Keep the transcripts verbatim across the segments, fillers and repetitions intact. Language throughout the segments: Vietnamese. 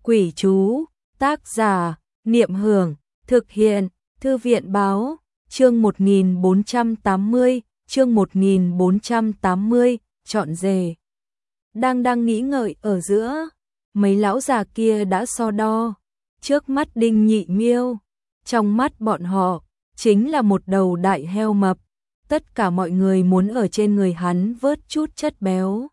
Quỷ chú, tác giả, Niệm Hưởng, thực hiện, Thư viện báo, chương một nghìn bốn trăm tám mươi, chương một nghìn bốn trăm tám mươi, chọn rể. Đang đang nghĩ ngợi ở giữa, mấy lão già kia đã so đo, trước mắt Đinh Nhị Miêu, trong mắt bọn họ, chính là một đầu đại heo mập, tất cả mọi người muốn ở trên người hắn vớt chút chất béo.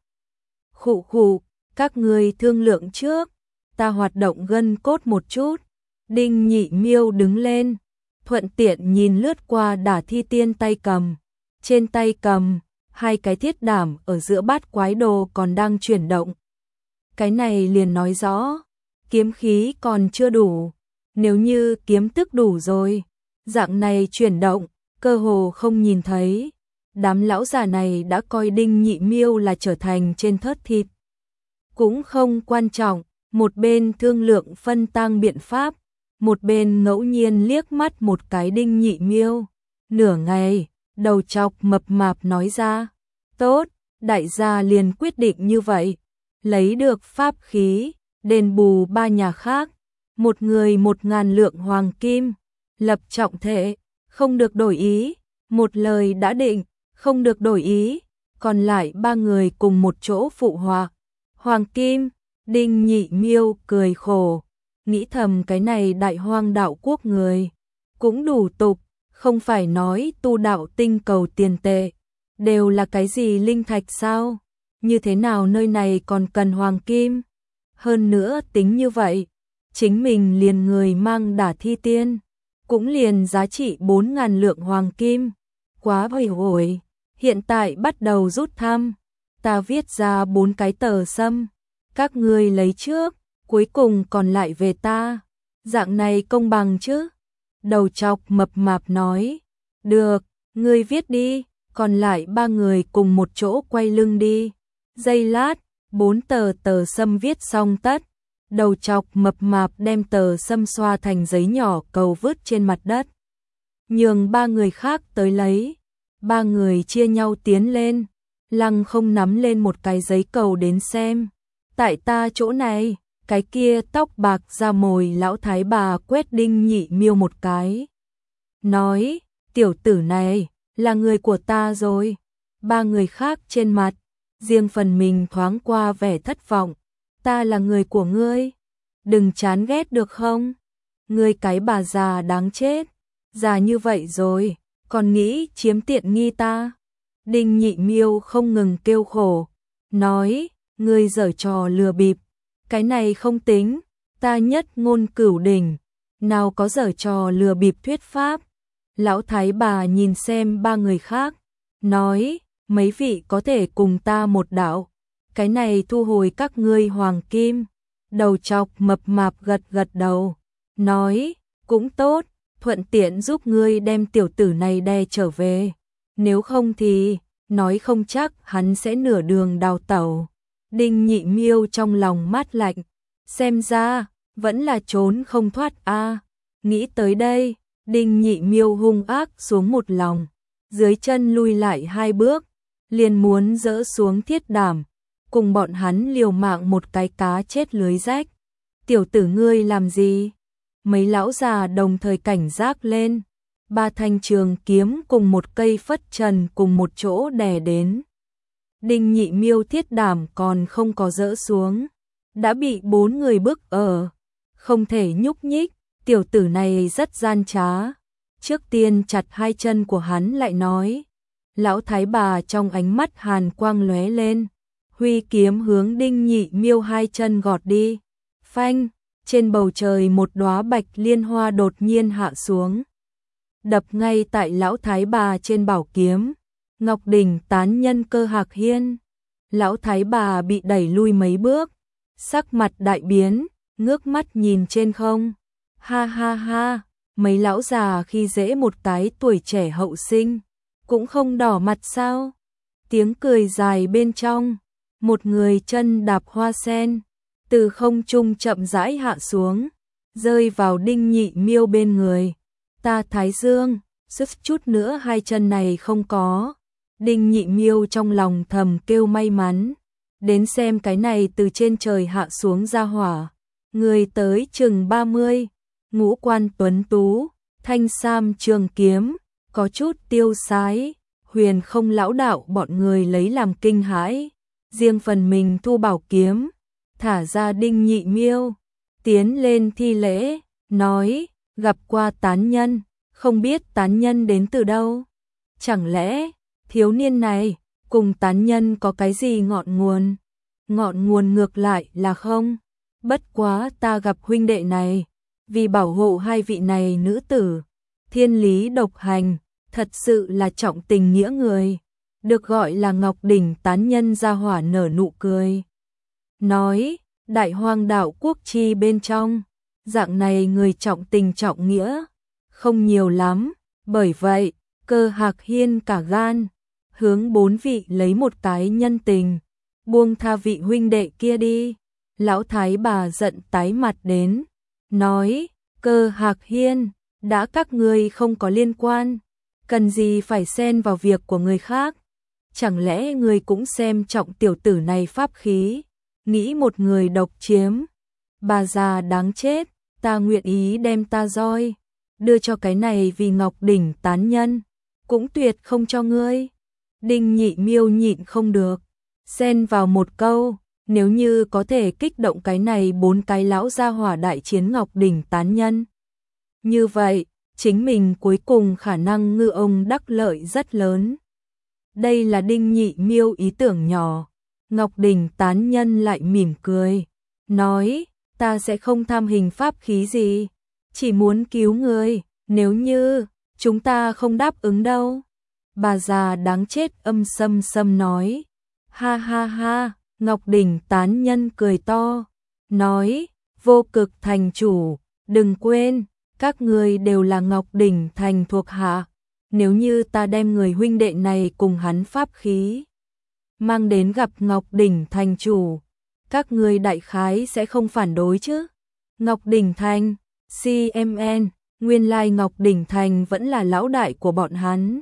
Khụ khụ, các người thương lượng trước, ta hoạt động gân cốt một chút. Đinh Nhị Miêu đứng lên, thuận tiện nhìn lướt qua Đả Thi Tiên tay cầm. Trên tay cầm, hai cái thiết đảm ở giữa bát quái đồ còn đang chuyển động. Cái này liền nói rõ, kiếm khí còn chưa đủ. Nếu như kiếm tức đủ rồi, dạng này chuyển động, cơ hồ không nhìn thấy. Đám lão già này đã coi Đinh Nhị Miêu là trở thành trên thớt thịt. Cũng không quan trọng, một bên thương lượng phân tang biện pháp, một bên ngẫu nhiên liếc mắt một cái Đinh Nhị Miêu. Nửa ngày, đầu chọc mập mạp nói ra, tốt, đại gia liền quyết định như vậy, lấy được pháp khí, đền bù ba nhà khác, một người một ngàn lượng hoàng kim, lập trọng thể, không được đổi ý, một lời đã định, không được đổi ý, còn lại ba người cùng một chỗ phụ họa. Hoàng kim, Đinh Nhị Miêu cười khổ, nghĩ thầm cái này đại hoang đạo quốc người, cũng đủ tục, không phải nói tu đạo tinh cầu tiền tệ, đều là cái gì linh thạch sao, như thế nào nơi này còn cần hoàng kim, hơn nữa tính như vậy, chính mình liền người mang Đả Thi Tiên, cũng liền giá trị bốn ngàn lượng hoàng kim, quá bầy ổi, hiện tại bắt đầu rút thăm, ta viết ra bốn cái tờ sâm, các ngươi lấy trước, cuối cùng còn lại về ta, dạng này công bằng chứ? Đầu chọc mập mạp nói, được, ngươi viết đi, còn lại ba người cùng một chỗ quay lưng đi. Giây lát, bốn tờ tờ sâm viết xong tất, đầu chọc mập mạp đem tờ sâm xoa thành giấy nhỏ cầu vứt trên mặt đất. Nhường ba người khác tới lấy, ba người chia nhau tiến lên, lăng không nắm lên một cái giấy cầu đến xem. Tại ta chỗ này, cái kia tóc bạc da mồi lão thái bà quét Đinh Nhị Miêu một cái. Nói, tiểu tử này, là người của ta rồi. Ba người khác trên mặt, riêng phần mình thoáng qua vẻ thất vọng. Ta là người của ngươi. Đừng chán ghét được không? Ngươi cái bà già đáng chết. Già như vậy rồi, còn nghĩ chiếm tiện nghi ta. Đinh Nhị Miêu không ngừng kêu khổ. Nói, ngươi giở trò lừa bịp. Cái này không tính, ta nhất ngôn cửu đỉnh, nào có giở trò lừa bịp thuyết pháp. Lão thái bà nhìn xem ba người khác, nói, mấy vị có thể cùng ta một đạo, cái này thu hồi các ngươi hoàng kim. Đầu chọc mập mạp gật gật đầu, nói, cũng tốt, thuận tiện giúp ngươi đem tiểu tử này đè trở về, nếu không thì, nói không chắc hắn sẽ nửa đường đào tẩu. Đinh Nhị Miêu trong lòng mát lạnh, xem ra, vẫn là trốn không thoát a. À. Nghĩ tới đây, Đinh Nhị Miêu hung ác xuống một lòng, dưới chân lui lại hai bước, liền muốn dỡ xuống thiết đảm, cùng bọn hắn liều mạng một cái cá chết lưới rách. Tiểu tử ngươi làm gì? Mấy lão già đồng thời cảnh giác lên, ba thanh trường kiếm cùng một cây phất trần cùng một chỗ đè đến. Đinh Nhị Miêu thiết đảm còn không có dỡ xuống, đã bị bốn người bức ở, không thể nhúc nhích, tiểu tử này rất gian trá. Trước tiên chặt hai chân của hắn lại nói, lão thái bà trong ánh mắt hàn quang lóe lên, huy kiếm hướng Đinh Nhị Miêu hai chân gọt đi. Phanh, trên bầu trời một đóa bạch liên hoa đột nhiên hạ xuống, đập ngay tại lão thái bà trên bảo kiếm. Ngọc đỉnh tán nhân cơ hạc hiên, lão thái bà bị đẩy lui mấy bước, sắc mặt đại biến, ngước mắt nhìn trên không. Ha ha ha, mấy lão già khi dễ một cái tuổi trẻ hậu sinh, cũng không đỏ mặt sao? Tiếng cười dài bên trong, một người chân đạp hoa sen, từ không trung chậm rãi hạ xuống, rơi vào Đinh Nhị Miêu bên người. Ta Thái Dương, sức chút nữa hai chân này không có. Đinh Nhị Miêu trong lòng thầm kêu may mắn, đến xem cái này từ trên trời hạ xuống ra hỏa, người tới chừng ba mươi, ngũ quan tuấn tú, thanh sam trường kiếm, có chút tiêu sái, Huyền Không lão đạo bọn người lấy làm kinh hãi, riêng phần mình thu bảo kiếm, thả ra Đinh Nhị Miêu, tiến lên thi lễ, nói, gặp qua tán nhân, không biết tán nhân đến từ đâu, chẳng lẽ thiếu niên này cùng tán nhân có cái gì ngọn nguồn? Ngọn nguồn ngược lại là không, bất quá ta gặp huynh đệ này, vì bảo hộ hai vị này nữ tử, thiên lý độc hành, thật sự là trọng tình nghĩa người, được gọi là Ngọc Đỉnh tán nhân gia hỏa nở nụ cười. Nói, đại hoang đạo quốc chi bên trong, dạng này người trọng tình trọng nghĩa, không nhiều lắm, bởi vậy, Cơ Hạc Hiên cả gan, hướng bốn vị lấy một cái nhân tình, buông tha vị huynh đệ kia đi. Lão thái bà giận tái mặt đến, nói, Cơ Hạc Hiên, đã các ngươi không có liên quan, cần gì phải xen vào việc của người khác, chẳng lẽ ngươi cũng xem trọng tiểu tử này pháp khí, nghĩ một người độc chiếm, bà già đáng chết, ta nguyện ý đem ta roi, đưa cho cái này vì Ngọc Đỉnh tán nhân, cũng tuyệt không cho ngươi. Đinh Nhị Miêu nhịn không được, xen vào một câu, nếu như có thể kích động cái này bốn cái lão gia hỏa đại chiến Ngọc Đỉnh tán nhân. Như vậy, chính mình cuối cùng khả năng ngư ông đắc lợi rất lớn. Đây là Đinh Nhị Miêu ý tưởng nhỏ, Ngọc Đỉnh tán nhân lại mỉm cười, nói, ta sẽ không tham hình pháp khí gì, chỉ muốn cứu người, nếu như chúng ta không đáp ứng đâu. Bà già đáng chết âm sâm sâm nói, ha ha ha, Ngọc Đỉnh tán nhân cười to, nói, Vô Cực thành chủ, đừng quên, các người đều là Ngọc Đỉnh thành thuộc hạ, nếu như ta đem người huynh đệ này cùng hắn pháp khí mang đến gặp Ngọc Đỉnh thành chủ, các người đại khái sẽ không phản đối chứ. Ngọc Đỉnh thành, xê em en, nguyên lai Ngọc Đỉnh thành vẫn là lão đại của bọn hắn.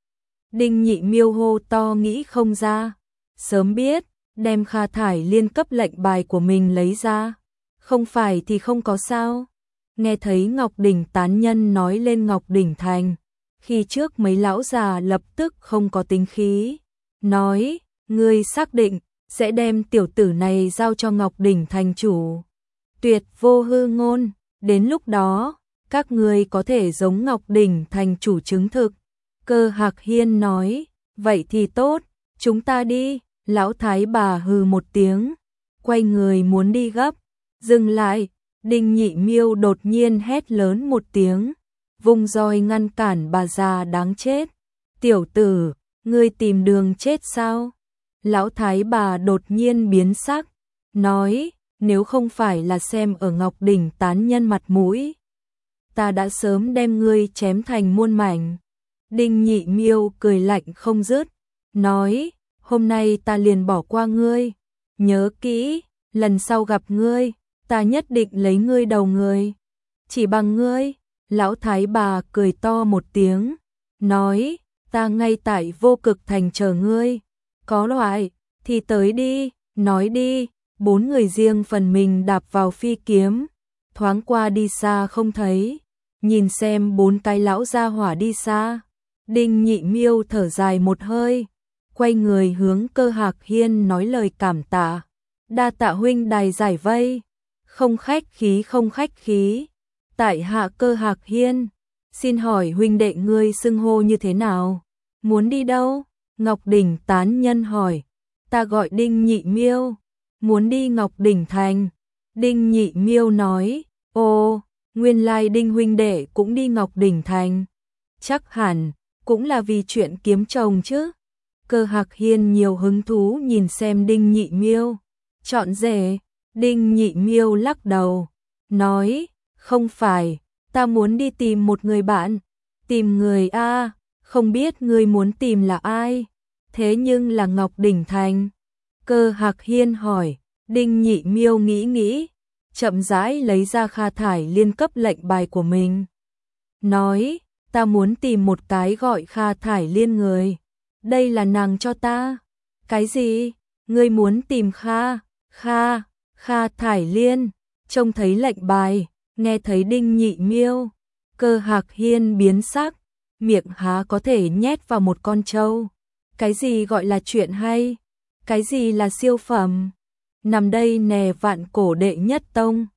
Đinh Nhị Miêu hô to nghĩ không ra, sớm biết, đem Kha Thải Liên cấp lệnh bài của mình lấy ra, không phải thì không có sao. Nghe thấy Ngọc Đỉnh tán nhân nói lên Ngọc Đỉnh thành, khi trước mấy lão già lập tức không có tính khí, nói, ngươi xác định sẽ đem tiểu tử này giao cho Ngọc Đỉnh thành chủ. Tuyệt vô hư ngôn, đến lúc đó, các ngươi có thể giống Ngọc Đỉnh thành chủ chứng thực. Cơ Hạc Hiên nói, vậy thì tốt, chúng ta đi. Lão thái bà hừ một tiếng, quay người muốn đi gấp, dừng lại, Đinh Nhị Miêu đột nhiên hét lớn một tiếng, vung roi ngăn cản bà già đáng chết. Tiểu tử, ngươi tìm đường chết sao? Lão thái bà đột nhiên biến sắc, nói, nếu không phải là xem ở Ngọc Đỉnh tán nhân mặt mũi, ta đã sớm đem ngươi chém thành muôn mảnh. Đinh Nhị Miêu cười lạnh không dứt, nói, hôm nay ta liền bỏ qua ngươi, nhớ kỹ, lần sau gặp ngươi, ta nhất định lấy ngươi đầu người, chỉ bằng ngươi. Lão thái bà cười to một tiếng, nói, ta ngay tại Vô Cực thành chờ ngươi, có loại thì tới đi, nói đi. Bốn người riêng phần mình đạp vào phi kiếm, thoáng qua đi xa không thấy, nhìn xem bốn cái lão gia hỏa đi xa, Đinh Nhị Miêu thở dài một hơi, quay người hướng Cơ Hạc Hiên nói lời cảm tạ, đa tạ huynh đài giải vây, không khách khí không khách khí. Tại hạ Cơ Hạc Hiên, xin hỏi huynh đệ ngươi xưng hô như thế nào, muốn đi đâu? Ngọc Đỉnh tán nhân hỏi. Ta gọi Đinh Nhị Miêu, muốn đi Ngọc Đỉnh thành. Đinh Nhị Miêu nói, ồ, nguyên lai Đinh huynh đệ cũng đi Ngọc Đỉnh thành, chắc hẳn cũng là vì chuyện kiếm chồng chứ. Cơ Hạc Hiên nhiều hứng thú nhìn xem Đinh Nhị Miêu, chọn rể. Đinh Nhị Miêu lắc đầu, nói, không phải, ta muốn đi tìm một người bạn. Tìm người a? Không biết ngươi muốn tìm là ai, thế nhưng là Ngọc Đỉnh thành. Cơ Hạc Hiên hỏi. Đinh Nhị Miêu nghĩ nghĩ, chậm rãi lấy ra Kha Thải Liên cấp lệnh bài của mình, nói, ta muốn tìm một cái gọi Kha Thải Liên người, đây là nàng cho ta. Cái gì? Ngươi muốn tìm Kha? Kha, Kha Thải Liên? Trông thấy lệnh bài, nghe thấy đinh nhị miêu, Cơ Hạc Hiên biến sắc, miệng há có thể nhét vào một con trâu. Cái gì gọi là chuyện hay? Cái gì là siêu phẩm? Nằm đây nè vạn cổ đệ nhất tông.